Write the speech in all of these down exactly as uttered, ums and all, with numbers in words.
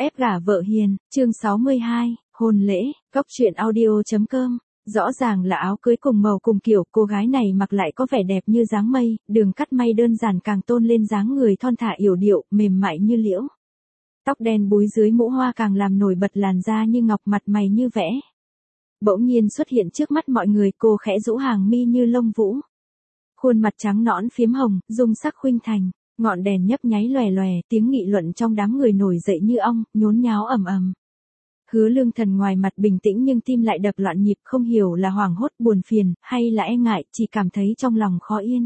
Ép gả vợ hiền, chương sáu mươi hai, hôn lễ, Cóc truyện audio.com. Rõ ràng là áo cưới cùng màu cùng kiểu, cô gái này mặc lại có vẻ đẹp như dáng mây, đường cắt may đơn giản càng tôn lên dáng người thon thả yểu điệu, mềm mại như liễu. Tóc đen búi dưới mũ hoa càng làm nổi bật làn da như ngọc, mặt mày như vẽ. Bỗng nhiên xuất hiện trước mắt mọi người, cô khẽ rũ hàng mi như lông vũ. Khuôn mặt trắng nõn phiếm hồng, dung sắc khuynh thành. Ngọn đèn nhấp nháy lòe lòe, tiếng nghị luận trong đám người nổi dậy như ong, nhốn nháo ầm ầm. Hứa Lương Thần ngoài mặt bình tĩnh nhưng tim lại đập loạn nhịp, không hiểu là hoảng hốt, buồn phiền, hay là e ngại, chỉ cảm thấy trong lòng khó yên.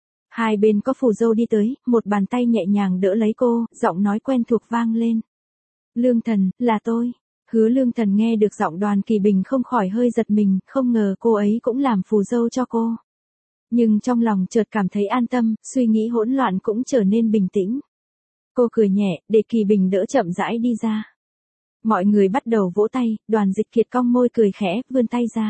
Hai bên có phù dâu đi tới, một bàn tay nhẹ nhàng đỡ lấy cô, giọng nói quen thuộc vang lên. Lương Thần, là tôi. Hứa Lương Thần nghe được giọng Đoàn Kỳ Bình không khỏi hơi giật mình, không ngờ cô ấy cũng làm phù dâu cho cô. Nhưng trong lòng chợt cảm thấy an tâm, suy nghĩ hỗn loạn cũng trở nên bình tĩnh. Cô cười nhẹ, để Kỳ Bình đỡ chậm rãi đi ra. Mọi người bắt đầu vỗ tay, Đoàn Dịch Kiệt cong môi cười khẽ, vươn tay ra.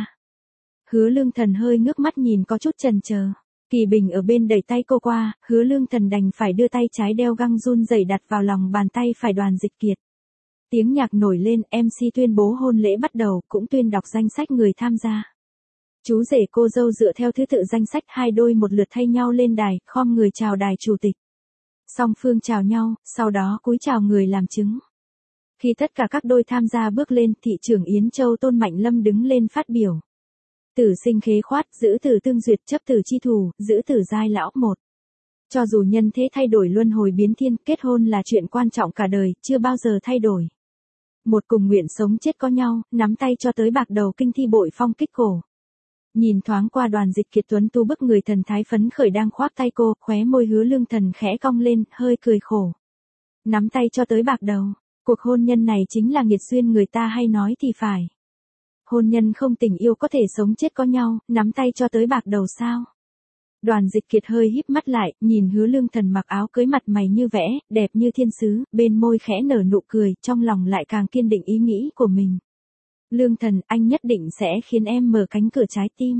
Hứa Lương Thần hơi ngước mắt nhìn có chút chần chờ. Kỳ Bình ở bên đẩy tay cô qua, Hứa Lương Thần đành phải đưa tay trái đeo găng run rẩy đặt vào lòng bàn tay phải Đoàn Dịch Kiệt. Tiếng nhạc nổi lên, em xê tuyên bố hôn lễ bắt đầu, cũng tuyên đọc danh sách người tham gia. Chú rể cô dâu dựa theo thứ tự danh sách, hai đôi một lượt thay nhau lên đài, khom người chào đài chủ tịch. Song phương chào nhau, sau đó cúi chào người làm chứng. Khi tất cả các đôi tham gia bước lên, thị trưởng Yến Châu Tôn Mạnh Lâm đứng lên phát biểu. Tử sinh khế khoát, giữ tử tương duyệt, chấp tử chi thù, giữ tử giai lão một. Cho dù nhân thế thay đổi luân hồi biến thiên, kết hôn là chuyện quan trọng cả đời, chưa bao giờ thay đổi. Một cùng nguyện sống chết có nhau, nắm tay cho tới bạc đầu, kinh thi bội phong kích cổ. Nhìn thoáng qua Đoàn Dịch Kiệt tuấn tu bức người thần thái phấn khởi đang khoác tay cô, khóe môi Hứa Lương Thần khẽ cong lên, hơi cười khổ. Nắm tay cho tới bạc đầu, cuộc hôn nhân này chính là nghiệt duyên, người ta hay nói thì phải. Hôn nhân không tình yêu có thể sống chết có nhau, nắm tay cho tới bạc đầu sao? Đoàn Dịch Kiệt hơi híp mắt lại, nhìn Hứa Lương Thần mặc áo cưới mặt mày như vẽ, đẹp như thiên sứ, bên môi khẽ nở nụ cười, trong lòng lại càng kiên định ý nghĩ của mình. Lương Thần, anh nhất định sẽ khiến em mở cánh cửa trái tim.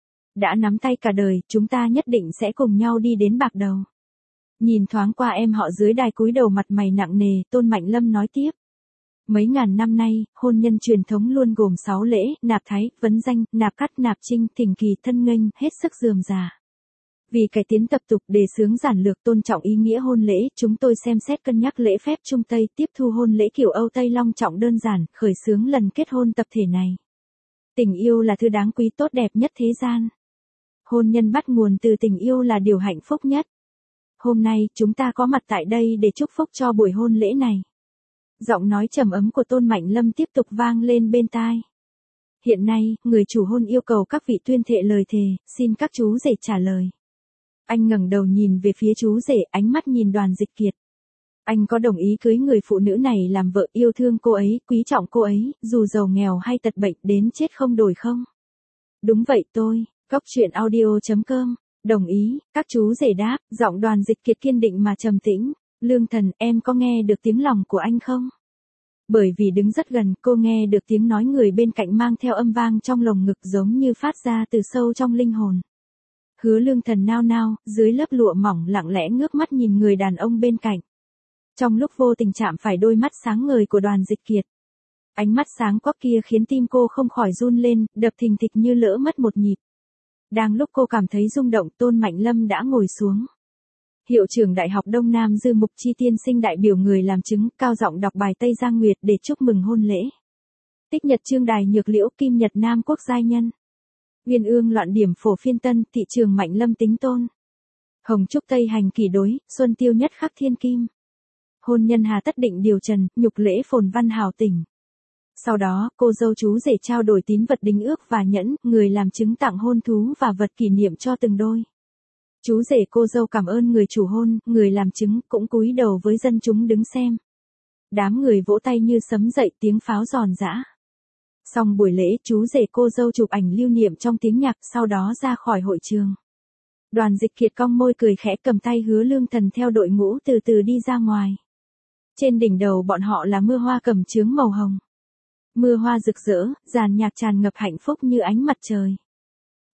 Đã nắm tay cả đời, chúng ta nhất định sẽ cùng nhau đi đến bạc đầu. Nhìn thoáng qua em họ dưới đài cúi đầu mặt mày nặng nề, Tôn Mạnh Lâm nói tiếp. Mấy ngàn năm nay, hôn nhân truyền thống luôn gồm sáu lễ, nạp thái, vấn danh, nạp cắt, nạp trinh, thỉnh kỳ, thân nghênh, hết sức rườm rà. Vì cải tiến tập tục, đề xướng giản lược, tôn trọng ý nghĩa hôn lễ, chúng tôi xem xét cân nhắc lễ phép Trung Tây, tiếp thu hôn lễ kiểu Âu Tây long trọng đơn giản, khởi xướng lần kết hôn tập thể này. Tình yêu là thứ đáng quý tốt đẹp nhất thế gian. Hôn nhân bắt nguồn từ tình yêu là điều hạnh phúc nhất. Hôm nay, chúng ta có mặt tại đây để chúc phúc cho buổi hôn lễ này. Giọng nói trầm ấm của Tôn Mạnh Lâm tiếp tục vang lên bên tai. Hiện nay, người chủ hôn yêu cầu các vị tuyên thệ lời thề, xin các chú rể trả lời. Anh ngẩng đầu nhìn về phía chú rể, ánh mắt nhìn Đoàn Dịch Kiệt. Anh có đồng ý cưới người phụ nữ này làm vợ, yêu thương cô ấy, quý trọng cô ấy, dù giàu nghèo hay tật bệnh, đến chết không đổi không? Đúng vậy tôi, Cóc truyện audio.com, đồng ý, các chú rể đáp, giọng Đoàn Dịch Kiệt kiên định mà trầm tĩnh. Lương Thần, em có nghe được tiếng lòng của anh không? Bởi vì đứng rất gần, cô nghe được tiếng nói người bên cạnh mang theo âm vang trong lồng ngực giống như phát ra từ sâu trong linh hồn. Hứa Lương Thần nao nao, dưới lớp lụa mỏng lặng lẽ ngước mắt nhìn người đàn ông bên cạnh. Trong lúc vô tình chạm phải đôi mắt sáng ngời của Đoàn Dịch Kiệt. Ánh mắt sáng quắc kia khiến tim cô không khỏi run lên, đập thình thịch như lỡ mất một nhịp. Đang lúc cô cảm thấy rung động, Tôn Mạnh Lâm đã ngồi xuống. Hiệu trưởng Đại học Đông Nam Dư Mục Chi tiên sinh đại biểu người làm chứng, cao giọng đọc bài Tây Giang Nguyệt để chúc mừng hôn lễ. Tích Nhật Trương Đài Nhược Liễu, Kim Nhật Nam Quốc giai nhân. Uyên ương loạn điểm phổ phiên tân, thị trường Mạnh Lâm tính tôn. Hồng trúc Tây hành kỷ đối, xuân tiêu nhất khắc thiên kim. Hôn nhân hà tất định điều trần, nhục lễ phồn văn hào tỉnh. Sau đó, cô dâu chú rể trao đổi tín vật đính ước và nhẫn, người làm chứng tặng hôn thú và vật kỷ niệm cho từng đôi. Chú rể cô dâu cảm ơn người chủ hôn, người làm chứng cũng cúi đầu với dân chúng đứng xem. Đám người vỗ tay như sấm dậy, tiếng pháo giòn giã. Xong buổi lễ, chú rể cô dâu chụp ảnh lưu niệm trong tiếng nhạc, sau đó ra khỏi hội trường. Đoàn Dịch Kiệt cong môi cười khẽ, cầm tay Hứa Lương Thần theo đội ngũ từ từ đi ra ngoài. Trên đỉnh đầu bọn họ là mưa hoa cẩm chướng màu hồng. Mưa hoa rực rỡ, dàn nhạc tràn ngập hạnh phúc như ánh mặt trời.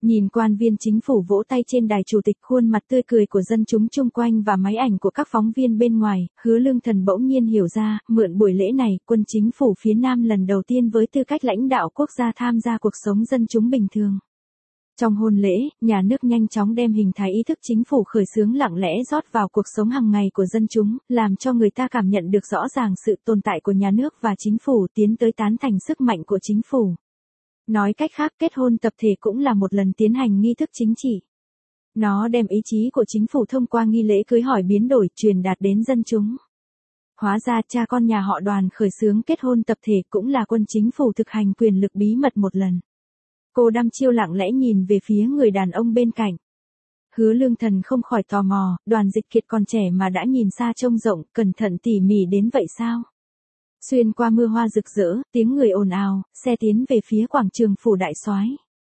Nhìn quan viên chính phủ vỗ tay trên đài chủ tịch, khuôn mặt tươi cười của dân chúng chung quanh và máy ảnh của các phóng viên bên ngoài, Hứa Lương Thần bỗng nhiên hiểu ra, mượn buổi lễ này, quân chính phủ phía Nam lần đầu tiên với tư cách lãnh đạo quốc gia tham gia cuộc sống dân chúng bình thường. Trong hôn lễ, nhà nước nhanh chóng đem hình thái ý thức chính phủ khởi xướng lặng lẽ rót vào cuộc sống hàng ngày của dân chúng, làm cho người ta cảm nhận được rõ ràng sự tồn tại của nhà nước và chính phủ, tiến tới tán thành sức mạnh của chính phủ. Nói cách khác, kết hôn tập thể cũng là một lần tiến hành nghi thức chính trị. Nó đem ý chí của chính phủ thông qua nghi lễ cưới hỏi biến đổi, truyền đạt đến dân chúng. Hóa ra cha con nhà họ Đoàn khởi xướng kết hôn tập thể cũng là quân chính phủ thực hành quyền lực bí mật một lần. Cô đăm chiêu lặng lẽ nhìn về phía người đàn ông bên cạnh. Hứa Lương Thần không khỏi tò mò, Đoàn Dịch Kiệt còn trẻ mà đã nhìn xa trông rộng, cẩn thận tỉ mỉ đến vậy sao? Xuyên qua mưa hoa rực rỡ, tiếng người ồn ào, xe tiến về phía quảng trường phủ đại soái.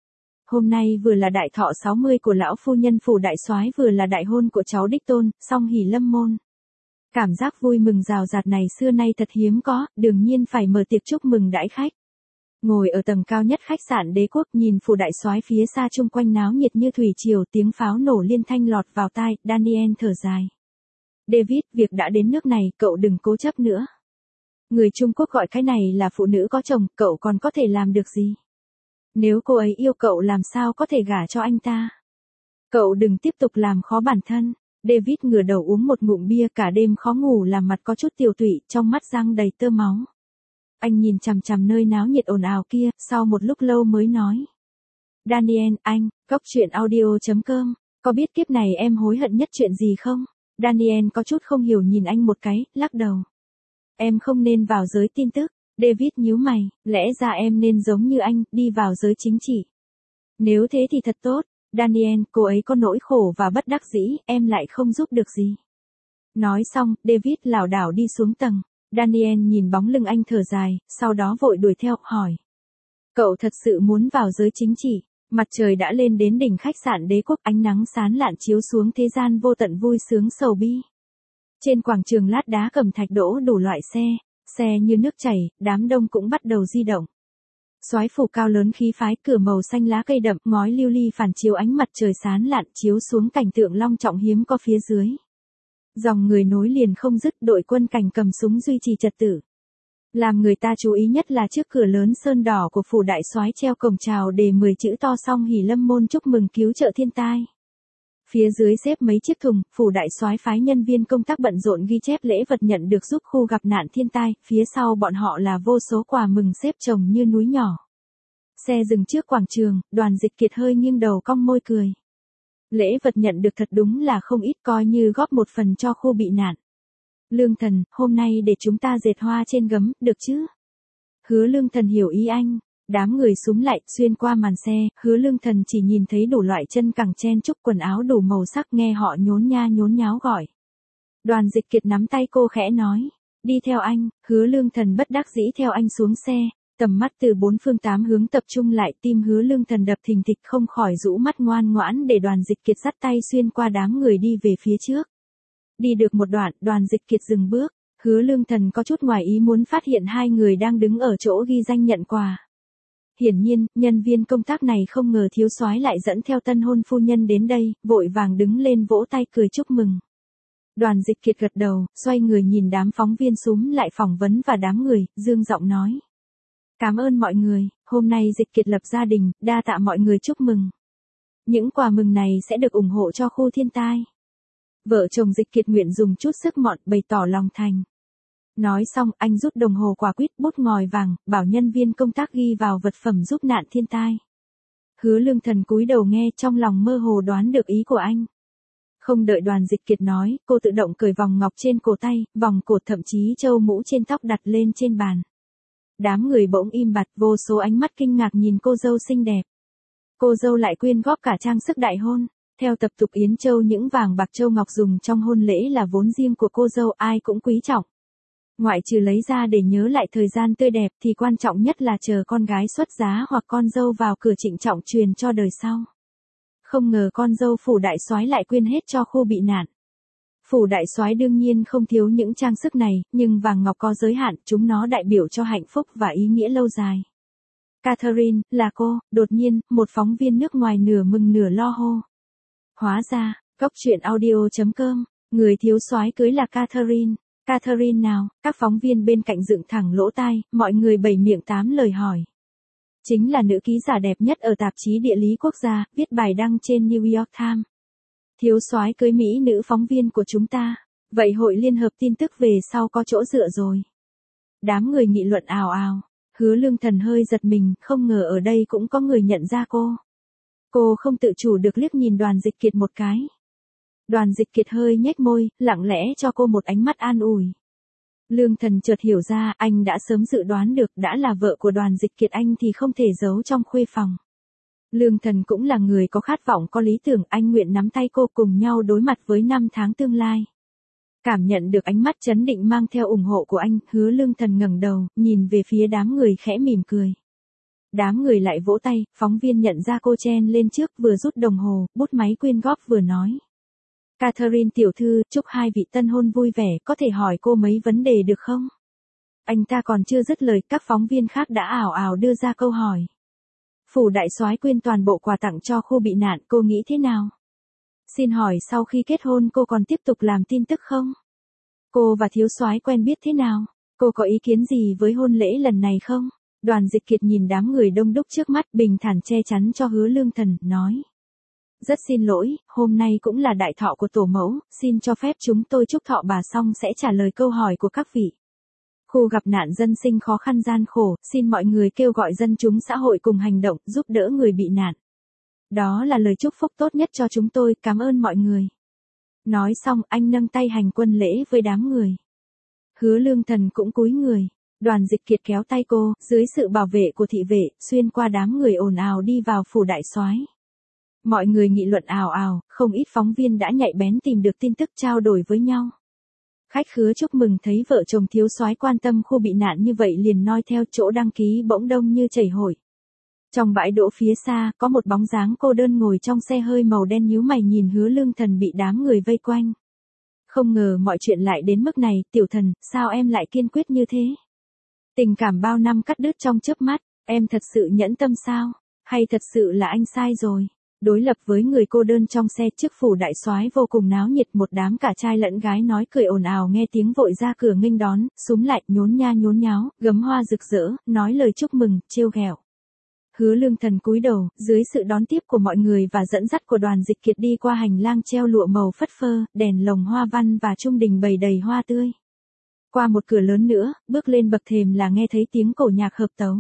Hôm nay vừa là đại thọ sáu mươi của lão phu nhân phủ đại soái, vừa là đại hôn của cháu đích tôn, song hỷ lâm môn. Cảm giác vui mừng rào rạt này xưa nay thật hiếm có, đương nhiên phải mở tiệc chúc mừng đãi khách. Ngồi ở tầng cao nhất khách sạn Đế Quốc, nhìn phủ đại soái phía xa chung quanh náo nhiệt như thủy triều, tiếng pháo nổ liên thanh lọt vào tai, Daniel thở dài. David, việc đã đến nước này, cậu đừng cố chấp nữa. Người Trung Quốc gọi cái này là phụ nữ có chồng, cậu còn có thể làm được gì? Nếu cô ấy yêu cậu làm sao có thể gả cho anh ta? Cậu đừng tiếp tục làm khó bản thân. David ngửa đầu uống một ngụm bia, cả đêm khó ngủ, làm mặt có chút tiều tụy, trong mắt răng đầy tơ máu. Anh nhìn chằm chằm nơi náo nhiệt ồn ào kia, sau một lúc lâu mới nói. Daniel, anh, góc truyện audio chấm com, có biết kiếp này em hối hận nhất chuyện gì không? Daniel có chút không hiểu nhìn anh một cái, lắc đầu. Em không nên vào giới tin tức. David nhíu mày, lẽ ra em nên giống như anh, đi vào giới chính trị. Nếu thế thì thật tốt. Daniel, cô ấy có nỗi khổ và bất đắc dĩ, em lại không giúp được gì. Nói xong, David lảo đảo đi xuống tầng. Daniel nhìn bóng lưng anh thở dài, sau đó vội đuổi theo, hỏi. Cậu thật sự muốn vào giới chính trị? Mặt trời đã lên đến đỉnh khách sạn Đế Quốc, ánh nắng sáng lạn chiếu xuống thế gian vô tận vui sướng sầu bi. Trên quảng trường lát đá cẩm thạch đỗ đủ loại xe, xe như nước chảy, đám đông cũng bắt đầu di động. Soái phủ cao lớn khí phái, cửa màu xanh lá cây đậm, ngói lưu ly phản chiếu ánh mặt trời sáng lạn chiếu xuống cảnh tượng long trọng hiếm có phía dưới. Dòng người nối liền không dứt, đội quân cảnh cầm súng duy trì trật tự. Làm người ta chú ý nhất là trước cửa lớn sơn đỏ của phủ đại soái treo cổng chào đề mười chữ to song hỷ lâm môn chúc mừng cứu trợ thiên tai. Phía dưới xếp mấy chiếc thùng, phủ đại soái phái nhân viên công tác bận rộn ghi chép lễ vật nhận được giúp khu gặp nạn thiên tai, phía sau bọn họ là vô số quà mừng xếp chồng như núi nhỏ. Xe dừng trước quảng trường, Đoàn Dịch Kiệt hơi nghiêng đầu cong môi cười. Lễ vật nhận được thật đúng là không ít, coi như góp một phần cho khu bị nạn. Lương Thần, hôm nay để chúng ta dệt hoa trên gấm, được chứ? Hứa Lương Thần hiểu ý anh. Đám người xúm lại, xuyên qua màn xe, Hứa Lương Thần chỉ nhìn thấy đủ loại chân cẳng chen chúc, quần áo đủ màu sắc, nghe họ nhốn nha nhốn nháo gọi. Đoàn Dịch Kiệt nắm tay cô khẽ nói, đi theo anh. Hứa Lương Thần bất đắc dĩ theo anh xuống xe, tầm mắt từ bốn phương tám hướng tập trung lại, tim Hứa Lương Thần đập thình thịch, không khỏi rũ mắt ngoan ngoãn để Đoàn Dịch Kiệt dắt tay xuyên qua đám người đi về phía trước. Đi được một đoạn, Đoàn Dịch Kiệt dừng bước, Hứa Lương Thần có chút ngoài ý muốn phát hiện hai người đang đứng ở chỗ ghi danh nhận quà. Hiển nhiên, nhân viên công tác này không ngờ thiếu soái lại dẫn theo tân hôn phu nhân đến đây, vội vàng đứng lên vỗ tay cười chúc mừng. Đoàn Dịch Kiệt gật đầu, xoay người nhìn đám phóng viên xúm lại phỏng vấn và đám người, dương giọng nói. Cảm ơn mọi người, hôm nay Dịch Kiệt lập gia đình, đa tạ mọi người chúc mừng. Những quà mừng này sẽ được ủng hộ cho khu thiên tai. Vợ chồng Dịch Kiệt nguyện dùng chút sức mọn bày tỏ lòng thành. Nói xong, anh rút đồng hồ quả quýt, bút ngòi vàng, bảo nhân viên công tác ghi vào vật phẩm giúp nạn thiên tai. Hứa Lương Thần cúi đầu nghe, trong lòng mơ hồ đoán được ý của anh. Không đợi Đoàn Dịch Kiệt nói, cô tự động cởi vòng ngọc trên cổ tay, vòng cổ, thậm chí châu mũ trên tóc đặt lên trên bàn. Đám người bỗng im bặt, vô số ánh mắt kinh ngạc nhìn cô dâu xinh đẹp. Cô dâu lại quyên góp cả trang sức đại hôn. Theo tập tục Yến Châu, những vàng bạc châu ngọc dùng trong hôn lễ là vốn riêng của cô dâu, ai cũng quý trọng. Ngoại trừ lấy ra để nhớ lại thời gian tươi đẹp thì quan trọng nhất là chờ con gái xuất giá hoặc con dâu vào cửa trịnh trọng truyền cho đời sau. Không ngờ con dâu phủ đại soái lại quyên hết cho khu bị nạn. Phủ đại soái đương nhiên không thiếu những trang sức này, nhưng vàng ngọc có giới hạn, chúng nó đại biểu cho hạnh phúc và ý nghĩa lâu dài. Catherine, là cô, đột nhiên, một phóng viên nước ngoài nửa mừng nửa lo hô. Hóa ra, Cốc truyện audio chấm com, người thiếu soái cưới là Catherine. Catherine nào? Các phóng viên bên cạnh dựng thẳng lỗ tai, mọi người bảy miệng tám lời hỏi. Chính là nữ ký giả đẹp nhất ở tạp chí Địa lý Quốc gia, viết bài đăng trên New York Times. Thiếu soái cưới Mỹ nữ phóng viên của chúng ta. Vậy Hội Liên hợp tin tức về sau có chỗ dựa rồi. Đám người nghị luận ào ào. Hứa Lương Thần hơi giật mình, không ngờ ở đây cũng có người nhận ra cô. Cô không tự chủ được liếc nhìn Đoàn Dịch Kiệt một cái. Đoàn Dịch Kiệt hơi nhếch môi, lặng lẽ cho cô một ánh mắt an ủi. Lương Thần chợt hiểu ra, anh đã sớm dự đoán được, đã là vợ của Đoàn Dịch Kiệt anh thì không thể giấu trong khuê phòng. Lương Thần cũng là người có khát vọng có lý tưởng, anh nguyện nắm tay cô cùng nhau đối mặt với năm tháng tương lai. Cảm nhận được ánh mắt chấn định mang theo ủng hộ của anh, Hứa Lương Thần ngẩng đầu, nhìn về phía đám người khẽ mỉm cười. Đám người lại vỗ tay, phóng viên nhận ra cô chen lên trước, vừa rút đồng hồ, bút máy quyên góp vừa nói. Catherine tiểu thư, chúc hai vị tân hôn vui vẻ, có thể hỏi cô mấy vấn đề được không? Anh ta còn chưa dứt lời, các phóng viên khác đã ảo ảo đưa ra câu hỏi. Phủ đại soái quyên toàn bộ quà tặng cho khu bị nạn, cô nghĩ thế nào? Xin hỏi sau khi kết hôn cô còn tiếp tục làm tin tức không? Cô và thiếu soái quen biết thế nào? Cô có ý kiến gì với hôn lễ lần này không? Đoàn Dịch Kiệt nhìn đám người đông đúc trước mắt, bình thản che chắn cho Hứa Lương Thần, nói. Rất xin lỗi, hôm nay cũng là đại thọ của tổ mẫu, xin cho phép chúng tôi chúc thọ bà xong sẽ trả lời câu hỏi của các vị. Khu gặp nạn dân sinh khó khăn gian khổ, xin mọi người kêu gọi dân chúng xã hội cùng hành động, giúp đỡ người bị nạn. Đó là lời chúc phúc tốt nhất cho chúng tôi, cảm ơn mọi người. Nói xong, anh nâng tay hành quân lễ với đám người. Hứa Lương Thần cũng cúi người. Đoàn Dịch Kiệt kéo tay cô, dưới sự bảo vệ của thị vệ, xuyên qua đám người ồn ào đi vào phủ đại soái. Mọi người nghị luận ào ào, không ít phóng viên đã nhạy bén tìm được tin tức trao đổi với nhau. Khách khứa chúc mừng thấy vợ chồng thiếu soái quan tâm khu bị nạn như vậy liền noi theo, chỗ đăng ký bỗng đông như chảy hội. Trong bãi đỗ phía xa, có một bóng dáng cô đơn ngồi trong xe hơi màu đen nhíu mày nhìn Hứa Lương Thần bị đám người vây quanh. Không ngờ mọi chuyện lại đến mức này, tiểu thần, sao em lại kiên quyết như thế? Tình cảm bao năm cắt đứt trong chớp mắt, em thật sự nhẫn tâm sao? Hay thật sự là anh sai rồi? Đối lập với người cô đơn trong xe, trước phủ đại soái vô cùng náo nhiệt, một đám cả trai lẫn gái nói cười ồn ào nghe tiếng vội ra cửa nghênh đón, súm lại, nhốn nha nhốn nháo, gấm hoa rực rỡ, nói lời chúc mừng, trêu ghẹo. Hứa Lương Thần cúi đầu, dưới sự đón tiếp của mọi người và dẫn dắt của Đoàn Dịch Kiệt đi qua hành lang treo lụa màu phất phơ, đèn lồng hoa văn và trung đình bày đầy hoa tươi. Qua một cửa lớn nữa, bước lên bậc thềm là nghe thấy tiếng cổ nhạc hợp tấu.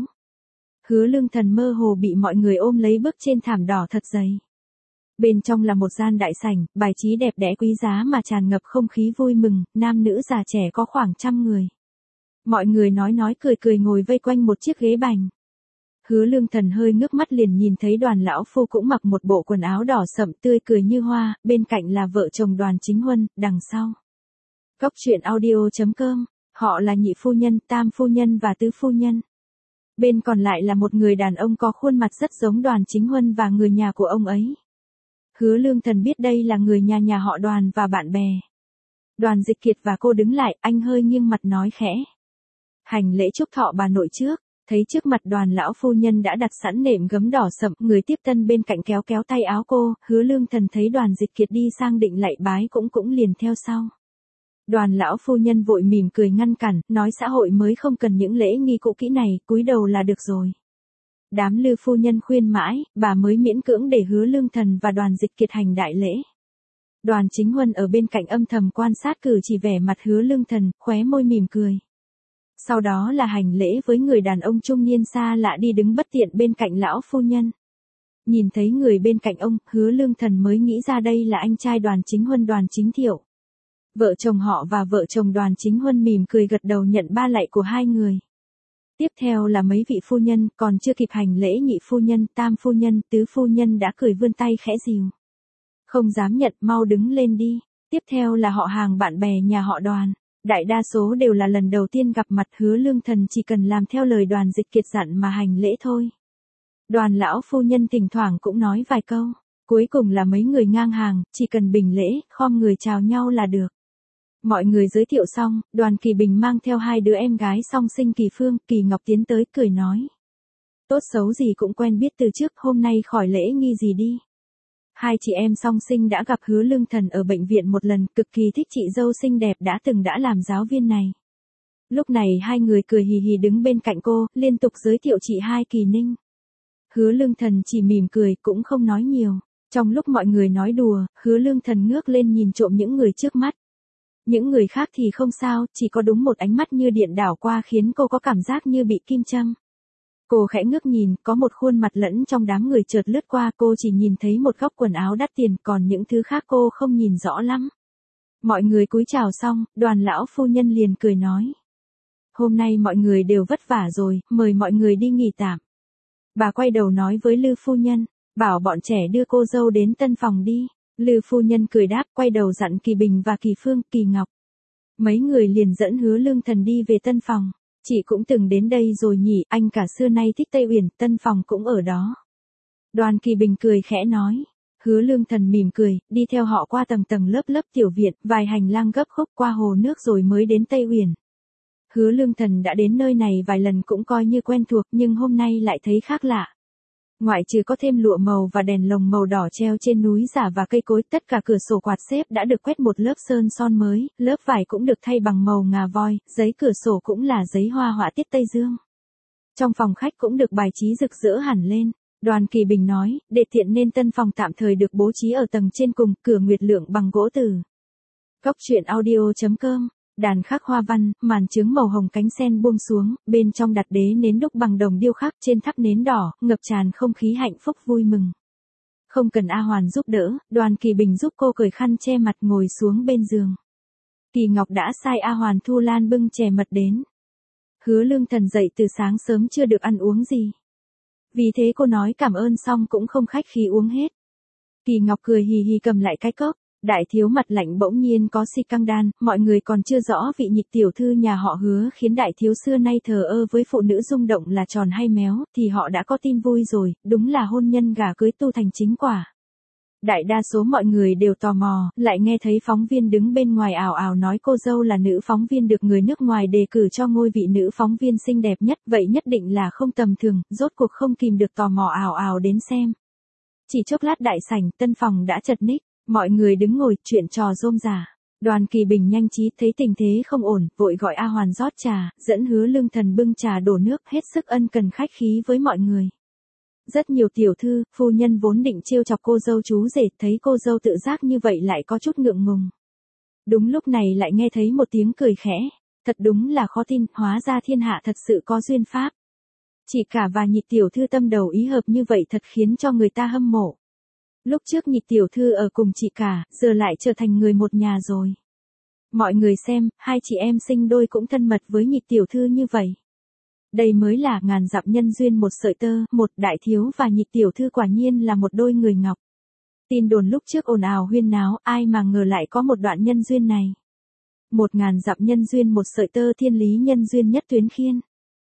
Hứa Lương Thần mơ hồ bị mọi người ôm lấy bước trên thảm đỏ thật dày. Bên trong là một gian đại sảnh, bài trí đẹp đẽ quý giá mà tràn ngập không khí vui mừng, nam nữ già trẻ có khoảng trăm người. Mọi người nói nói cười cười ngồi vây quanh một chiếc ghế bành. Hứa Lương Thần hơi ngước mắt liền nhìn thấy Đoàn lão phu cũng mặc một bộ quần áo đỏ sậm tươi cười như hoa, bên cạnh là vợ chồng Đoàn Chính Huân, đằng sau. Cốc truyện audio chấm com, họ là nhị phu nhân, tam phu nhân và tứ phu nhân. Bên còn lại là một người đàn ông có khuôn mặt rất giống Đoàn Chính Huân và người nhà của ông ấy. Hứa Lương Thần biết đây là người nhà nhà họ Đoàn và bạn bè. Đoàn Dịch Kiệt và cô đứng lại, anh hơi nghiêng mặt nói khẽ. Hành lễ chúc thọ bà nội trước. Thấy trước mặt Đoàn lão phu nhân đã đặt sẵn nệm gấm đỏ sậm, người tiếp tân bên cạnh kéo kéo tay áo cô, Hứa Lương Thần thấy Đoàn Dịch Kiệt đi sang định lạy bái cũng cũng liền theo sau. Đoàn lão phu nhân vội mỉm cười ngăn cản, nói xã hội mới không cần những lễ nghi cũ kỹ này, cúi đầu là được rồi. Đám Lư phu nhân khuyên mãi, bà mới miễn cưỡng để Hứa Lương Thần và Đoàn Dịch Kiệt hành đại lễ. Đoàn Chính Huân ở bên cạnh âm thầm quan sát cử chỉ vẻ mặt Hứa Lương Thần, khóe môi mỉm cười. Sau đó là hành lễ với người đàn ông trung niên xa lạ đi đứng bất tiện bên cạnh lão phu nhân. Nhìn thấy người bên cạnh ông, Hứa Lương Thần mới nghĩ ra đây là anh trai Đoàn Chính Huân, Đoàn Chính Thiệu. Vợ chồng họ và vợ chồng Đoàn Chính Huân mỉm cười gật đầu nhận ba lạy của hai người. Tiếp theo là mấy vị phu nhân, còn chưa kịp hành lễ nhị phu nhân, tam phu nhân, tứ phu nhân đã cười vươn tay khẽ dìu. Không dám nhận, mau đứng lên đi. Tiếp theo là họ hàng bạn bè nhà họ Đoàn. Đại đa số đều là lần đầu tiên gặp mặt, Hứa Lương Thần chỉ cần làm theo lời Đoàn Dịch Kiệt dặn mà hành lễ thôi. Đoàn lão phu nhân thỉnh thoảng cũng nói vài câu. Cuối cùng là mấy người ngang hàng, chỉ cần bình lễ, khom người chào nhau là được. Mọi người giới thiệu xong, Đoàn Kỳ Bình mang theo hai đứa em gái song sinh Kỳ Phương, Kỳ Ngọc tiến tới cười nói. Tốt xấu gì cũng quen biết từ trước, hôm nay khỏi lễ nghi gì đi. Hai chị em song sinh đã gặp Hứa Lương Thần ở bệnh viện một lần, cực kỳ thích chị dâu xinh đẹp đã từng đã làm giáo viên này. Lúc này hai người cười hì hì đứng bên cạnh cô, liên tục giới thiệu chị hai Kỳ Ninh. Hứa Lương Thần chỉ mỉm cười, cũng không nói nhiều. Trong lúc mọi người nói đùa, Hứa Lương Thần ngước lên nhìn trộm những người trước mắt. Những người khác thì không sao, chỉ có đúng một ánh mắt như điện đảo qua khiến cô có cảm giác như bị kim châm. Cô khẽ ngước nhìn, có một khuôn mặt lẫn trong đám người chợt lướt qua, cô chỉ nhìn thấy một góc quần áo đắt tiền, còn những thứ khác cô không nhìn rõ lắm. Mọi người cúi chào xong, Đoàn lão phu nhân liền cười nói. Hôm nay mọi người đều vất vả rồi, mời mọi người đi nghỉ tạm. Bà quay đầu nói với Lư phu nhân, bảo bọn trẻ đưa cô dâu đến tân phòng đi. Lư phu nhân cười đáp, quay đầu dặn Kỳ Bình và Kỳ Phương, Kỳ Ngọc. Mấy người liền dẫn Hứa Lương Thần đi về tân phòng. Chị cũng từng đến đây rồi nhỉ, anh cả xưa nay thích Tây Uyển, tân phòng cũng ở đó. Đoàn Kỳ Bình cười khẽ nói. Hứa Lương Thần mỉm cười, đi theo họ qua tầng tầng lớp lớp tiểu viện, vài hành lang gấp khúc qua hồ nước rồi mới đến Tây Uyển. Hứa Lương Thần đã đến nơi này vài lần cũng coi như quen thuộc, nhưng hôm nay lại thấy khác lạ. Ngoại trừ có thêm lụa màu và đèn lồng màu đỏ treo trên núi giả và cây cối, tất cả cửa sổ quạt xếp đã được quét một lớp sơn son mới, lớp vải cũng được thay bằng màu ngà voi, giấy cửa sổ cũng là giấy hoa họa tiết Tây Dương. Trong phòng khách cũng được bài trí rực rỡ hẳn lên. Đoàn Kỳ Bình nói, để tiện nên tân phòng tạm thời được bố trí ở tầng trên cùng, cửa nguyệt lượng bằng gỗ từ. Cốc truyện audio chấm com. Đàn khắc hoa văn, màn trướng màu hồng cánh sen buông xuống, bên trong đặt đế nến đúc bằng đồng điêu khắc, trên thắp nến đỏ, ngập tràn không khí hạnh phúc vui mừng. Không cần A Hoàn giúp đỡ, Đoàn Kỳ Bình giúp cô cởi khăn che mặt ngồi xuống bên giường. Kỳ Ngọc đã sai A Hoàn thu lan bưng chè mật đến. Hứa Lương Thần dậy từ sáng sớm chưa được ăn uống gì. Vì thế cô nói cảm ơn xong cũng không khách khí uống hết. Kỳ Ngọc cười hì hì cầm lại cái cốc. Đại thiếu mặt lạnh bỗng nhiên có si căng đan, mọi người còn chưa rõ vị nhị tiểu thư nhà họ Hứa khiến đại thiếu xưa nay thờ ơ với phụ nữ rung động là tròn hay méo, thì họ đã có tin vui rồi, đúng là hôn nhân gà cưới tu thành chính quả. Đại đa số mọi người đều tò mò, lại nghe thấy phóng viên đứng bên ngoài ào ào nói cô dâu là nữ phóng viên được người nước ngoài đề cử cho ngôi vị nữ phóng viên xinh đẹp nhất, vậy nhất định là không tầm thường, rốt cuộc không kìm được tò mò ào ào đến xem. Chỉ chốc lát đại sảnh, tân phòng đã chật ních. Mọi người đứng ngồi, chuyện trò rôm rả. Đoàn Kỳ Bình nhanh trí thấy tình thế không ổn, vội gọi A Hoàn rót trà, dẫn Hứa Lương Thần bưng trà đổ nước, hết sức ân cần khách khí với mọi người. Rất nhiều tiểu thư, phu nhân vốn định trêu chọc cô dâu chú rể, thấy cô dâu tự giác như vậy lại có chút ngượng ngùng. Đúng lúc này lại nghe thấy một tiếng cười khẽ, thật đúng là khó tin, hóa ra thiên hạ thật sự có duyên pháp. Chị cả và nhị tiểu thư tâm đầu ý hợp như vậy thật khiến cho người ta hâm mộ. Lúc trước nhị tiểu thư ở cùng chị cả, giờ lại trở thành người một nhà rồi. Mọi người xem, hai chị em sinh đôi cũng thân mật với nhị tiểu thư như vậy. Đây mới là ngàn dặm nhân duyên một sợi tơ, một đại thiếu và nhị tiểu thư quả nhiên là một đôi người ngọc. Tin đồn lúc trước ồn ào huyên náo, ai mà ngờ lại có một đoạn nhân duyên này. Một ngàn dặm nhân duyên một sợi tơ, thiên lý nhân duyên nhất tuyến khiên.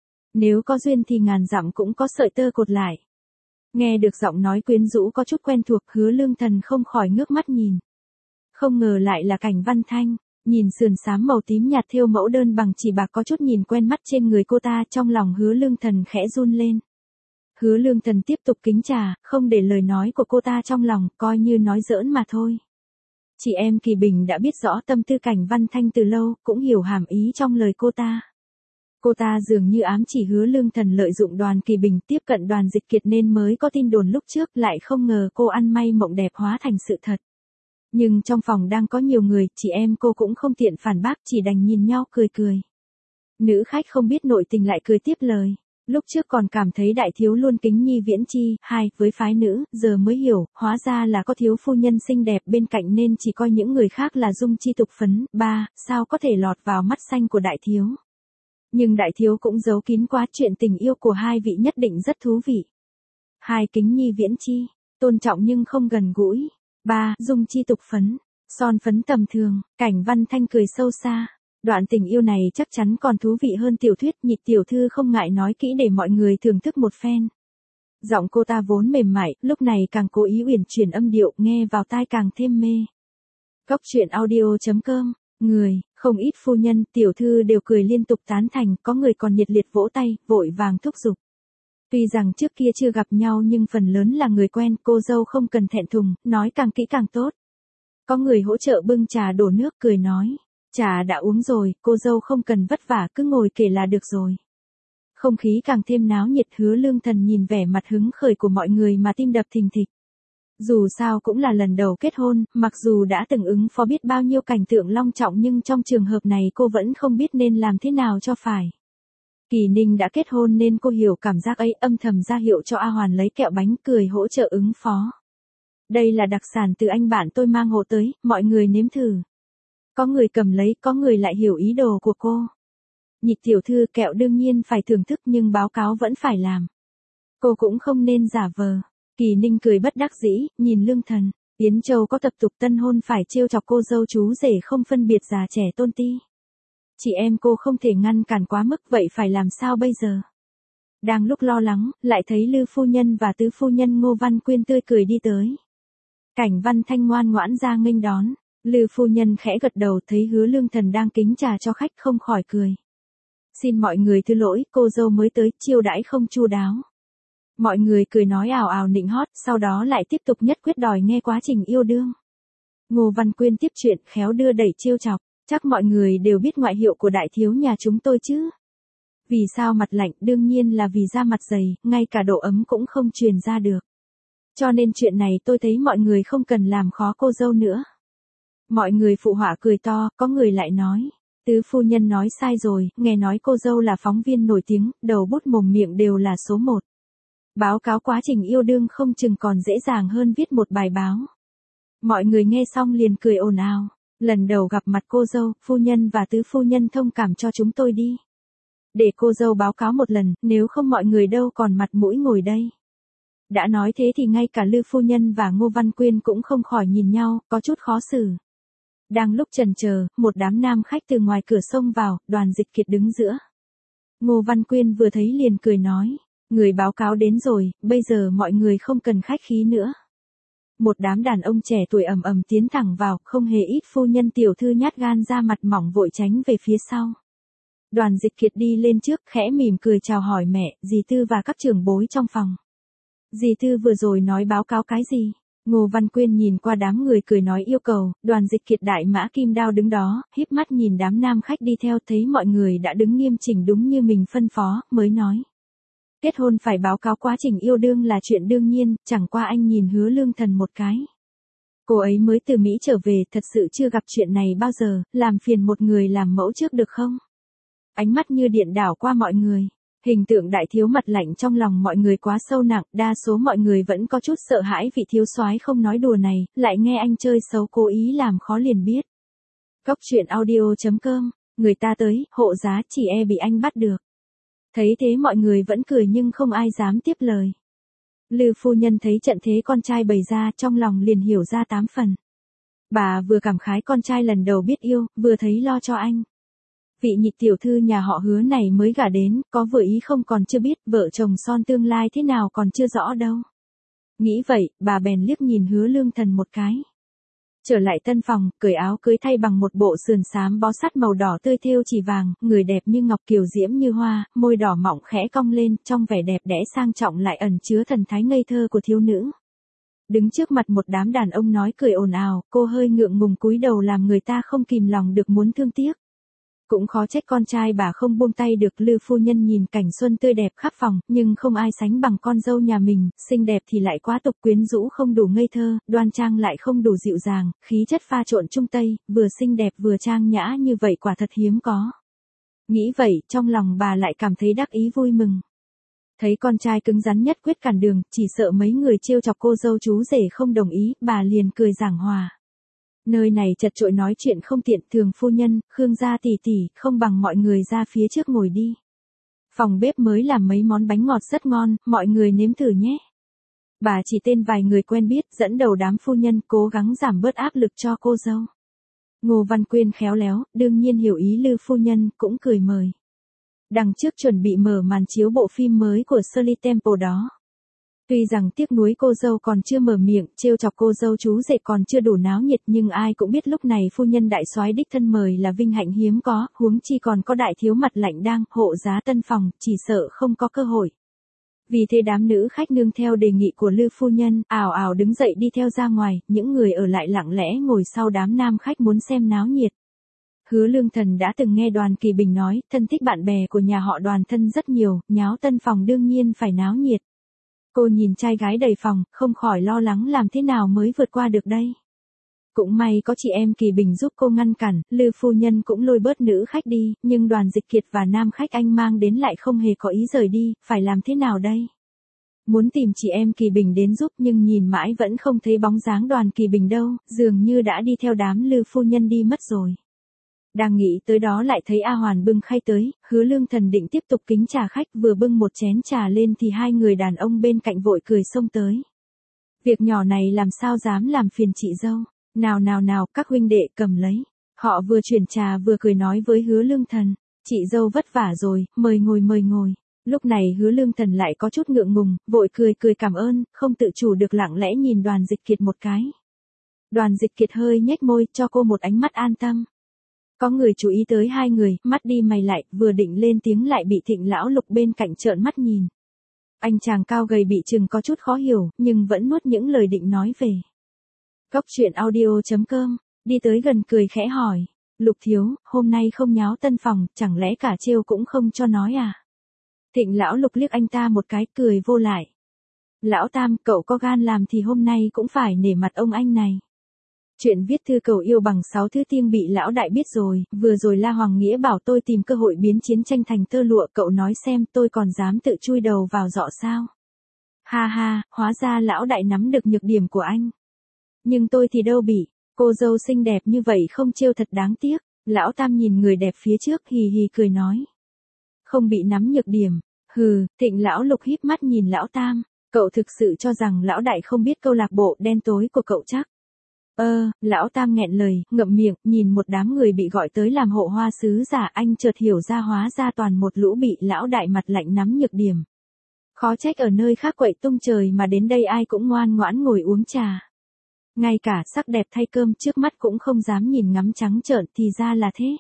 Nếu có duyên thì ngàn dặm cũng có sợi tơ cột lại. Nghe được giọng nói quyến rũ có chút quen thuộc, Hứa Lương Thần không khỏi ngước mắt nhìn. Không ngờ lại là Cảnh Văn Thanh, nhìn sườn xám màu tím nhạt thêu mẫu đơn bằng chỉ bạc có chút nhìn quen mắt trên người cô ta, trong lòng Hứa Lương Thần khẽ run lên. Hứa Lương Thần tiếp tục kính trà, không để lời nói của cô ta trong lòng, coi như nói giỡn mà thôi. Chị em Kỳ Bình đã biết rõ tâm tư Cảnh Văn Thanh từ lâu, cũng hiểu hàm ý trong lời cô ta. Cô ta dường như ám chỉ Hứa Lương Thần lợi dụng Đoàn Kỳ Bình tiếp cận Đoàn Dịch Kiệt nên mới có tin đồn lúc trước, lại không ngờ cô ăn may mộng đẹp hóa thành sự thật. Nhưng trong phòng đang có nhiều người, chị em cô cũng không tiện phản bác, chỉ đành nhìn nhau cười cười. Nữ khách không biết nội tình lại cười tiếp lời. Lúc trước còn cảm thấy đại thiếu luôn kính nhi viễn chi, hai, với phái nữ, giờ mới hiểu, hóa ra là có thiếu phu nhân xinh đẹp bên cạnh nên chỉ coi những người khác là dung chi tục phấn, ba, sao có thể lọt vào mắt xanh của đại thiếu. Nhưng đại thiếu cũng giấu kín quá, chuyện tình yêu của hai vị nhất định rất thú vị. Hai, kính nhi viễn chi, tôn trọng nhưng không gần gũi. Ba, dung chi tục phấn, son phấn tầm thường. Cảnh Văn Thanh cười sâu xa. Đoạn tình yêu này chắc chắn còn thú vị hơn tiểu thuyết, nhị tiểu thư không ngại nói kỹ để mọi người thưởng thức một phen. Giọng cô ta vốn mềm mại, lúc này càng cố ý uyển chuyển âm điệu, nghe vào tai càng thêm mê. Cốc truyện audio chấm com. Người, không ít phu nhân, tiểu thư đều cười liên tục tán thành, có người còn nhiệt liệt vỗ tay, vội vàng thúc giục. Tuy rằng trước kia chưa gặp nhau nhưng phần lớn là người quen, cô dâu không cần thẹn thùng, nói càng kỹ càng tốt. Có người hỗ trợ bưng trà đổ nước cười nói. Trà đã uống rồi, cô dâu không cần vất vả cứ ngồi kể là được rồi. Không khí càng thêm náo nhiệt, Hứa Lương Thần nhìn vẻ mặt hứng khởi của mọi người mà tim đập thình thịch. Dù sao cũng là lần đầu kết hôn, mặc dù đã từng ứng phó biết bao nhiêu cảnh tượng long trọng nhưng trong trường hợp này cô vẫn không biết nên làm thế nào cho phải. Kỳ Ninh đã kết hôn nên cô hiểu cảm giác ấy, âm thầm ra hiệu cho A Hoàn lấy kẹo bánh cười hỗ trợ ứng phó. Đây là đặc sản từ anh bạn tôi mang hộ tới, mọi người nếm thử. Có người cầm lấy, có người lại hiểu ý đồ của cô. Nhị tiểu thư, kẹo đương nhiên phải thưởng thức nhưng báo cáo vẫn phải làm. Cô cũng không nên giả vờ. Kỳ Ninh cười bất đắc dĩ, nhìn Lương Thần. Yến Châu có tập tục tân hôn phải trêu chọc cô dâu chú rể không phân biệt già trẻ tôn ti. Chị em cô không thể ngăn cản quá mức, vậy phải làm sao bây giờ? Đang lúc lo lắng, lại thấy Lư phu nhân và tứ phu nhân Ngô Văn Quyên tươi cười đi tới. Cảnh Văn Thanh ngoan ngoãn ra nghênh đón. Lư phu nhân khẽ gật đầu, thấy Hứa Lương Thần đang kính trà cho khách không khỏi cười. Xin mọi người thứ lỗi, cô dâu mới tới, chiêu đãi không chu đáo. Mọi người cười nói ào ào nịnh hót, sau đó lại tiếp tục nhất quyết đòi nghe quá trình yêu đương. Ngô Văn Quyên tiếp chuyện, khéo đưa đẩy chiêu chọc. Chắc mọi người đều biết ngoại hiệu của đại thiếu nhà chúng tôi chứ. Vì sao mặt lạnh? Đương nhiên là vì da mặt dày, ngay cả độ ấm cũng không truyền ra được. Cho nên chuyện này tôi thấy mọi người không cần làm khó cô dâu nữa. Mọi người phụ họa cười to, có người lại nói. Tứ phu nhân nói sai rồi, nghe nói cô dâu là phóng viên nổi tiếng, đầu bút mồm miệng đều là số một. Báo cáo quá trình yêu đương không chừng còn dễ dàng hơn viết một bài báo. Mọi người nghe xong liền cười ồn ào. Lần đầu gặp mặt cô dâu, phu nhân và tứ phu nhân thông cảm cho chúng tôi đi. Để cô dâu báo cáo một lần, nếu không mọi người đâu còn mặt mũi ngồi đây. Đã nói thế thì ngay cả Lư phu nhân và Ngô Văn Quyên cũng không khỏi nhìn nhau, có chút khó xử. Đang lúc chần chờ, một đám nam khách từ ngoài cửa xông vào, Đoàn Dịch Kiệt đứng giữa. Ngô Văn Quyên vừa thấy liền cười nói, người báo cáo đến rồi, bây giờ mọi người không cần khách khí nữa. Một đám đàn ông trẻ tuổi ầm ầm tiến thẳng vào, không hề ít phu nhân tiểu thư nhát gan ra mặt mỏng vội tránh về phía sau. Đoàn Dịch Kiệt đi lên trước, khẽ mỉm cười chào hỏi mẹ, dì Tư và các trưởng bối trong phòng. Dì Tư vừa rồi nói báo cáo cái gì? Ngô Văn Quyên nhìn qua đám người cười nói yêu cầu, Đoàn Dịch Kiệt đại mã kim đao đứng đó, híp mắt nhìn đám nam khách đi theo, thấy mọi người đã đứng nghiêm chỉnh đúng như mình phân phó, mới nói. Kết hôn phải báo cáo quá trình yêu đương là chuyện đương nhiên, chẳng qua anh nhìn Hứa Lương Thần một cái. Cô ấy mới từ Mỹ trở về, thật sự chưa gặp chuyện này bao giờ, làm phiền một người làm mẫu trước được không? Ánh mắt như điện đảo qua mọi người. Hình tượng đại thiếu mặt lạnh trong lòng mọi người quá sâu nặng, đa số mọi người vẫn có chút sợ hãi vị thiếu soái không nói đùa này, lại nghe anh chơi xấu cố ý làm khó liền biết. Góc truyện audio chấm com, người ta tới, hộ giá chỉ e bị anh bắt được. Thấy thế mọi người vẫn cười nhưng không ai dám tiếp lời. Lư phu nhân thấy trận thế con trai bày ra trong lòng liền hiểu ra tám phần. Bà vừa cảm khái con trai lần đầu biết yêu, vừa thấy lo cho anh. Vị nhị tiểu thư nhà họ Hứa này mới gả đến, có vừa ý không còn chưa biết, vợ chồng son tương lai thế nào còn chưa rõ đâu. Nghĩ vậy, bà bèn liếc nhìn Hứa Lương Thần một cái. Trở lại tân phòng, cởi áo cưới thay bằng một bộ sườn xám bó sắt màu đỏ tươi thêu chỉ vàng, người đẹp như ngọc kiều diễm như hoa, môi đỏ mọng khẽ cong lên, trong vẻ đẹp đẽ sang trọng lại ẩn chứa thần thái ngây thơ của thiếu nữ. Đứng trước mặt một đám đàn ông nói cười ồn ào, cô hơi ngượng ngùng cúi đầu làm người ta không kìm lòng được muốn thương tiếc. Cũng khó trách con trai bà không buông tay được. Lư phu nhân nhìn cảnh xuân tươi đẹp khắp phòng, nhưng không ai sánh bằng con dâu nhà mình, xinh đẹp thì lại quá tục, quyến rũ không đủ ngây thơ, đoan trang lại không đủ dịu dàng, khí chất pha trộn trung tây, vừa xinh đẹp vừa trang nhã như vậy quả thật hiếm có. Nghĩ vậy, trong lòng bà lại cảm thấy đắc ý vui mừng. Thấy con trai cứng rắn nhất quyết cản đường, chỉ sợ mấy người trêu chọc cô dâu chú rể không đồng ý, bà liền cười giảng hòa. Nơi này chật chội nói chuyện không tiện, Thường phu nhân, Khương gia tỷ tỷ, không bằng mọi người ra phía trước ngồi đi. Phòng bếp mới làm mấy món bánh ngọt rất ngon, mọi người nếm thử nhé. Bà chỉ tên vài người quen biết, dẫn đầu đám phu nhân, cố gắng giảm bớt áp lực cho cô dâu. Ngô Văn Quyên khéo léo, đương nhiên hiểu ý Lư phu nhân, cũng cười mời. Đằng trước chuẩn bị mở màn chiếu bộ phim mới của Shirley Temple đó. Tuy rằng tiếc nuối cô dâu còn chưa mở miệng, trêu chọc cô dâu chú rể còn chưa đủ náo nhiệt, nhưng ai cũng biết lúc này phu nhân đại soái đích thân mời là vinh hạnh hiếm có, huống chi còn có đại thiếu mặt lạnh đang hộ giá tân phòng, chỉ sợ không có cơ hội. Vì thế đám nữ khách nương theo đề nghị của Lư phu nhân, ào ào đứng dậy đi theo ra ngoài, những người ở lại lặng lẽ ngồi sau đám nam khách muốn xem náo nhiệt. Hứa Lương Thần đã từng nghe Đoàn Kỳ Bình nói, thân thích bạn bè của nhà họ Đoàn thân rất nhiều, nháo tân phòng đương nhiên phải náo nhiệt. Cô nhìn trai gái đầy phòng, không khỏi lo lắng làm thế nào mới vượt qua được đây. Cũng may có chị em Kỳ Bình giúp cô ngăn cản, Lư phu nhân cũng lôi bớt nữ khách đi, nhưng Đoàn Dịch Kiệt và nam khách anh mang đến lại không hề có ý rời đi, phải làm thế nào đây? Muốn tìm chị em Kỳ Bình đến giúp nhưng nhìn mãi vẫn không thấy bóng dáng Đoàn Kỳ Bình đâu, dường như đã đi theo đám Lư phu nhân đi mất rồi. Đang nghĩ tới đó lại thấy A Hoàn bưng khay tới, Hứa Lương Thần định tiếp tục kính trà khách, vừa bưng một chén trà lên thì hai người đàn ông bên cạnh vội cười xông tới. Việc nhỏ này làm sao dám làm phiền chị dâu, nào nào nào các huynh đệ cầm lấy. Họ vừa chuyển trà vừa cười nói với Hứa Lương Thần, chị dâu vất vả rồi, mời ngồi mời ngồi. Lúc này Hứa Lương Thần lại có chút ngượng ngùng, vội cười cười cảm ơn, không tự chủ được lặng lẽ nhìn Đoàn Dịch Kiệt một cái. Đoàn Dịch Kiệt hơi nhếch môi, cho cô một ánh mắt an tâm. Có người chú ý tới hai người, mắt đi mày lại, vừa định lên tiếng lại bị Thịnh lão Lục bên cạnh trợn mắt nhìn. Anh chàng cao gầy bị chừng có chút khó hiểu, nhưng vẫn nuốt những lời định nói về. Cốc truyện audio chấm com, đi tới gần cười khẽ hỏi, Lục thiếu, hôm nay không nháo tân phòng, chẳng lẽ cả trêu cũng không cho nói à? Thịnh lão Lục liếc anh ta một cái, cười vô lại. Lão Tam, cậu có gan làm thì hôm nay cũng phải nể mặt ông anh này. Chuyện viết thư cầu yêu bằng sáu thứ tiếng bị lão đại biết rồi, vừa rồi La Hoàng Nghĩa bảo tôi tìm cơ hội biến chiến tranh thành tơ lụa, cậu nói xem tôi còn dám tự chui đầu vào giọ sao? Ha ha, hóa ra lão đại nắm được nhược điểm của anh. Nhưng tôi thì đâu bị, cô dâu xinh đẹp như vậy không trêu thật đáng tiếc. Lão Tam nhìn người đẹp phía trước hì hì cười nói. Không bị nắm nhược điểm, hừ. Thịnh lão Lục híp mắt nhìn lão Tam, cậu thực sự cho rằng lão đại không biết câu lạc bộ đen tối của cậu chắc? Ơ, lão Tam nghẹn lời, ngậm miệng, nhìn một đám người bị gọi tới làm hộ hoa sứ giả, anh chợt hiểu ra hóa ra toàn một lũ bị lão đại mặt lạnh nắm nhược điểm. Khó trách ở nơi khác quậy tung trời mà đến đây ai cũng ngoan ngoãn ngồi uống trà. Ngay cả sắc đẹp thay cơm trước mắt cũng không dám nhìn ngắm trắng trợn, thì ra là thế.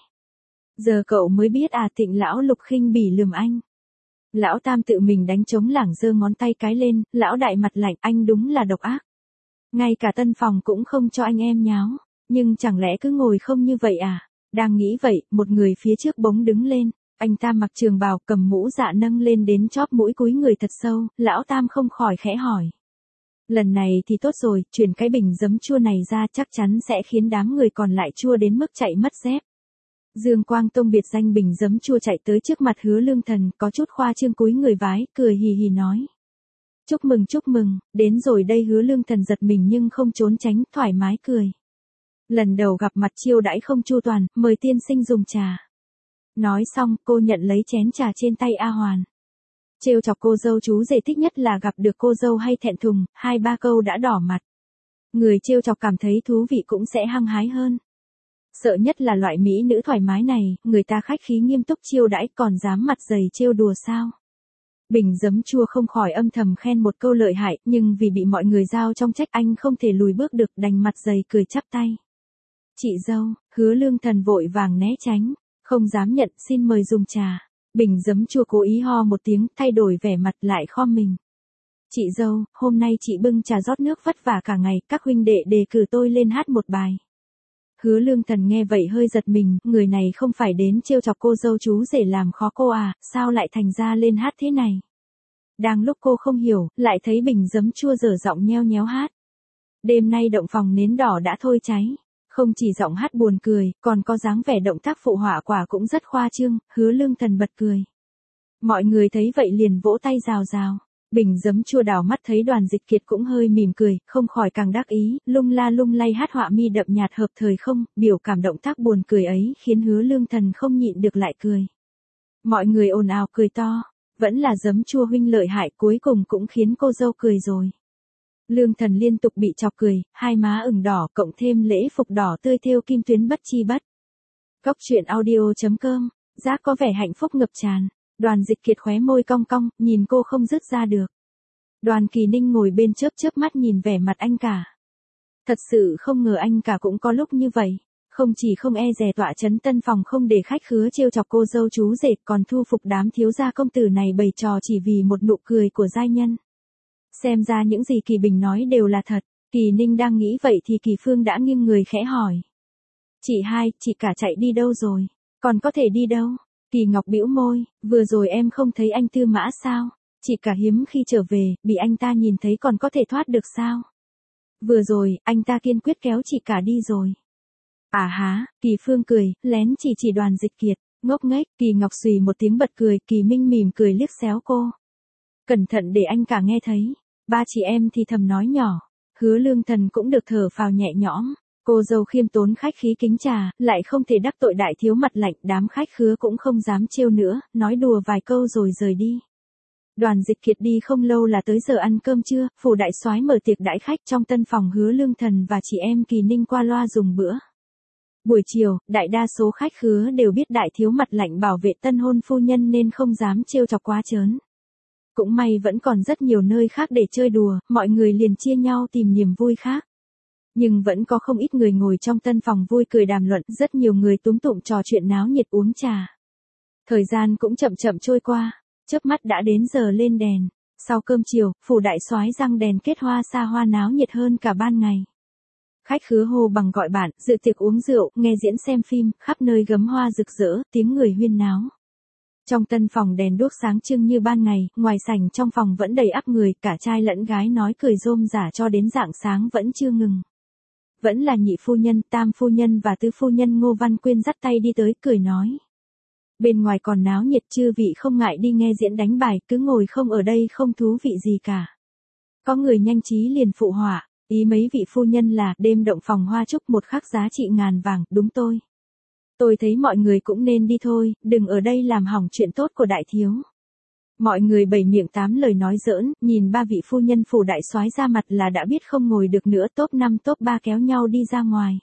Giờ cậu mới biết à? Thịnh lão Lục khinh bỉ lườm anh. Lão Tam tự mình đánh trống lảng giơ ngón tay cái lên, lão đại mặt lạnh, anh đúng là độc ác. Ngay cả tân phòng cũng không cho anh em nháo, nhưng chẳng lẽ cứ ngồi không như vậy à? Đang nghĩ vậy, một người phía trước bỗng đứng lên, anh ta mặc trường bào cầm mũ dạ nâng lên đến chóp mũi cúi người thật sâu, lão Tam không khỏi khẽ hỏi. Lần này thì tốt rồi, chuyển cái bình giấm chua này ra chắc chắn sẽ khiến đám người còn lại chua đến mức chạy mất dép. Dương Quang Tông biệt danh bình giấm chua chạy tới trước mặt Hứa Lương Thần, có chút khoa trương cúi người vái, cười hì hì nói. Chúc mừng chúc mừng, đến rồi đây. Hứa Lương Thần giật mình nhưng không trốn tránh, thoải mái cười. Lần đầu gặp mặt chiêu đãi không chu toàn, mời tiên sinh dùng trà. Nói xong, cô nhận lấy chén trà trên tay A Hoàn. Trêu chọc cô dâu chú rể thích nhất là gặp được cô dâu hay thẹn thùng, hai ba câu đã đỏ mặt. Người trêu chọc cảm thấy thú vị cũng sẽ hăng hái hơn. Sợ nhất là loại mỹ nữ thoải mái này, người ta khách khí nghiêm túc chiêu đãi còn dám mặt dày trêu đùa sao? Bình giấm chua không khỏi âm thầm khen một câu lợi hại, nhưng vì bị mọi người giao trong trách anh không thể lùi bước được, đành mặt dày cười chắp tay. Chị dâu, Hứa Lương Thần vội vàng né tránh, không dám nhận, xin mời dùng trà. Bình giấm chua cố ý ho một tiếng, thay đổi vẻ mặt lại khom mình. Chị dâu, hôm nay chị bưng trà rót nước vất vả cả ngày, các huynh đệ đề cử tôi lên hát một bài. Hứa Lương Thần nghe vậy hơi giật mình, người này không phải đến trêu chọc cô dâu chú rể làm khó cô à, sao lại thành ra lên hát thế này? Đang lúc cô không hiểu, lại thấy bình giấm chua dở giọng nheo nhéo hát. Đêm nay động phòng nến đỏ đã thôi cháy. Không chỉ giọng hát buồn cười, còn có dáng vẻ động tác phụ họa quả cũng rất khoa trương. Hứa Lương Thần bật cười. Mọi người thấy vậy liền vỗ tay rào rào. Bình giấm chua đảo mắt thấy Đoàn Dịch Kiệt cũng hơi mỉm cười, không khỏi càng đắc ý, lung la lung lay hát họa mi đậm nhạt hợp thời không, biểu cảm động tác buồn cười ấy khiến Hứa Lương Thần không nhịn được lại cười. Mọi người ồn ào cười to, vẫn là giấm chua huynh lợi hại, cuối cùng cũng khiến cô dâu cười rồi. Lương Thần liên tục bị chọc cười, hai má ửng đỏ, cộng thêm lễ phục đỏ tươi thêu kim tuyến bất chi bất. Cốc truyện audio chấm com, giác có vẻ hạnh phúc ngập tràn. Đoàn Dịch Kiệt khóe môi cong cong, nhìn cô không dứt ra được. Đoàn Kỳ Ninh ngồi bên chớp chớp mắt nhìn vẻ mặt anh cả. Thật sự không ngờ anh cả cũng có lúc như vậy. Không Không chỉ không e dè tọa chấn tân phòng không để khách khứa trêu chọc cô dâu chú rể, còn thu phục đám thiếu gia công tử này bày trò chỉ vì một nụ cười của giai nhân. Xem ra những gì Kỳ Bình nói đều là thật. Kỳ Ninh đang nghĩ vậy thì Kỳ Phương đã nghiêng người khẽ hỏi. Chị hai, chị cả chạy đi đâu rồi? Còn có thể đi đâu? Kỳ Ngọc bĩu môi, vừa rồi em không thấy anh Tư Mã sao? Chị cả hiếm khi trở về, bị anh ta nhìn thấy còn có thể thoát được sao? Vừa rồi, anh ta kiên quyết kéo chị cả đi rồi. À há, Kỳ Phương cười, lén chỉ chỉ Đoàn Dịch Kiệt, ngốc nghếch. Kỳ Ngọc xùy một tiếng bật cười, Kỳ Minh mỉm cười liếc xéo cô. Cẩn thận để anh cả nghe thấy. Ba chị em thì thầm nói nhỏ. Hứa Lương Thần cũng được thở phào nhẹ nhõm. Cô dâu khiêm tốn khách khí kính trà, lại không thể đắc tội đại thiếu mặt lạnh, đám khách khứa cũng không dám trêu nữa, nói đùa vài câu rồi rời đi. Đoàn Dịch Kiệt đi không lâu là tới giờ ăn cơm trưa, phủ đại soái mở tiệc đãi khách trong tân phòng Hứa Lương Thần và chị em Kỳ Ninh qua loa dùng bữa. Buổi chiều, đại đa số khách khứa đều biết đại thiếu mặt lạnh bảo vệ tân hôn phu nhân nên không dám trêu chọc quá trớn. Cũng may vẫn còn rất nhiều nơi khác để chơi đùa, mọi người liền chia nhau tìm niềm vui khác. Nhưng vẫn có không ít người ngồi trong tân phòng vui cười đàm luận, rất nhiều người túm tụm trò chuyện náo nhiệt uống trà. Thời gian cũng chậm chậm trôi qua, chớp mắt đã đến giờ lên đèn. Sau cơm chiều, phủ đại soái răng đèn kết hoa xa hoa náo nhiệt hơn cả ban ngày. Khách khứa hô bằng gọi bạn, dự tiệc uống rượu, nghe diễn xem phim, khắp nơi gấm hoa rực rỡ, tiếng người huyên náo. Trong tân phòng đèn đuốc sáng trưng như ban ngày, ngoài sảnh trong phòng vẫn đầy ắp người, cả trai lẫn gái nói cười rôm rả cho đến rạng sáng vẫn chưa ngừng. Vẫn là nhị phu nhân, tam phu nhân và tứ phu nhân Ngô Văn Quyên dắt tay đi tới cười nói. Bên ngoài còn náo nhiệt, chư vị không ngại đi nghe diễn đánh bài, cứ ngồi không ở đây không thú vị gì cả. Có người nhanh trí liền phụ họa, ý mấy vị phu nhân là đêm động phòng hoa trúc một khắc giá trị ngàn vàng, đúng tôi. Tôi thấy mọi người cũng nên đi thôi, đừng ở đây làm hỏng chuyện tốt của đại thiếu. Mọi người bảy miệng tám lời nói giỡn, nhìn ba vị phu nhân phủ đại soái ra mặt là đã biết không ngồi được nữa, top năm top ba kéo nhau đi ra ngoài.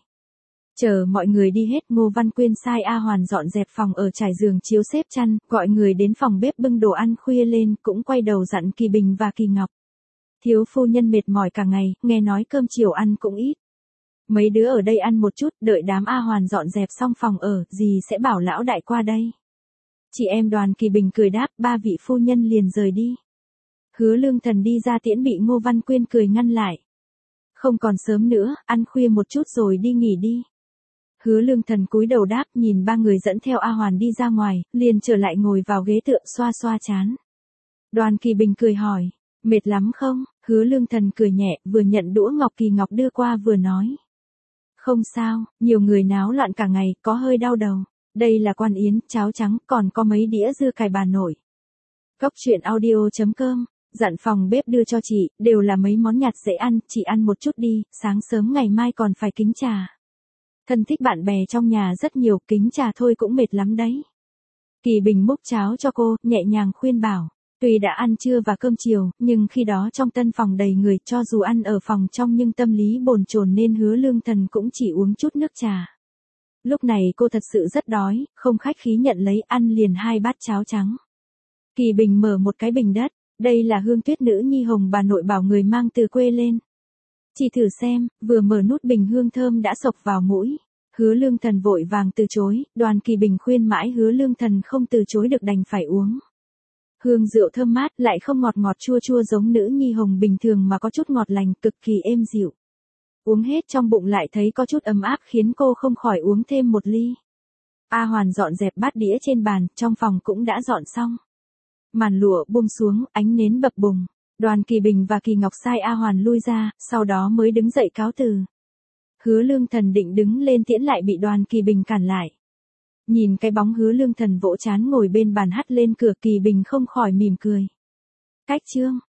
Chờ mọi người đi hết, Ngô Văn Quyên sai A Hoàn dọn dẹp phòng ở, trải giường chiếu xếp chăn, gọi người đến phòng bếp bưng đồ ăn khuya lên, cũng quay đầu dặn Kỳ Bình và Kỳ Ngọc. Thiếu phu nhân mệt mỏi cả ngày, nghe nói cơm chiều ăn cũng ít. Mấy đứa ở đây ăn một chút, đợi đám A Hoàn dọn dẹp xong phòng ở, dì sẽ bảo lão đại qua đây. Chị em Đoàn Kỳ Bình cười đáp, ba vị phu nhân liền rời đi. Hứa Lương Thần đi ra tiễn bị Ngô Văn Quyên cười ngăn lại. Không còn sớm nữa, ăn khuya một chút rồi đi nghỉ đi. Hứa Lương Thần cúi đầu đáp, nhìn ba người dẫn theo A Hoàn đi ra ngoài, liền trở lại ngồi vào ghế tựa xoa xoa chán. Đoàn Kỳ Bình cười hỏi, mệt lắm không? Hứa Lương Thần cười nhẹ, vừa nhận đũa ngọc Kỳ Ngọc đưa qua vừa nói. Không sao, nhiều người náo loạn cả ngày, có hơi đau đầu. Đây là quan yến, cháo trắng, còn có mấy đĩa dưa cải bà nội. Cốc truyện audio chấm com, dặn phòng bếp đưa cho chị, đều là mấy món nhạt dễ ăn, chị ăn một chút đi, sáng sớm ngày mai còn phải kính trà. Thân thích bạn bè trong nhà rất nhiều, kính trà thôi cũng mệt lắm đấy. Kỳ Bình múc cháo cho cô, nhẹ nhàng khuyên bảo. Tuy đã ăn trưa và cơm chiều, nhưng khi đó trong tân phòng đầy người, cho dù ăn ở phòng trong nhưng tâm lý bồn chồn nên Hứa Lương Thần cũng chỉ uống chút nước trà. Lúc này cô thật sự rất đói, không khách khí nhận lấy, ăn liền hai bát cháo trắng. Kỳ Bình mở một cái bình đất, đây là hương tuyết nữ nhi hồng bà nội bảo người mang từ quê lên. Chị thử xem, vừa mở nút bình hương thơm đã xộc vào mũi. Hứa Lương Thần vội vàng từ chối, Đoàn Kỳ Bình khuyên mãi Hứa Lương Thần không từ chối được đành phải uống. Hương rượu thơm mát, lại không ngọt ngọt chua chua giống nữ nhi hồng bình thường mà có chút ngọt lành, cực kỳ êm dịu. Uống hết trong bụng lại thấy có chút ấm áp khiến cô không khỏi uống thêm một ly. A Hoàn dọn dẹp bát đĩa trên bàn, trong phòng cũng đã dọn xong. Màn lụa buông xuống, ánh nến bập bùng. Đoàn Kỳ Bình và Kỳ Ngọc sai A Hoàn lui ra, sau đó mới đứng dậy cáo từ. Hứa Lương Thần định đứng lên tiễn lại bị Đoàn Kỳ Bình cản lại. Nhìn cái bóng Hứa Lương Thần vỗ chán ngồi bên bàn hắt lên cửa, Kỳ Bình không khỏi mỉm cười. Cách chương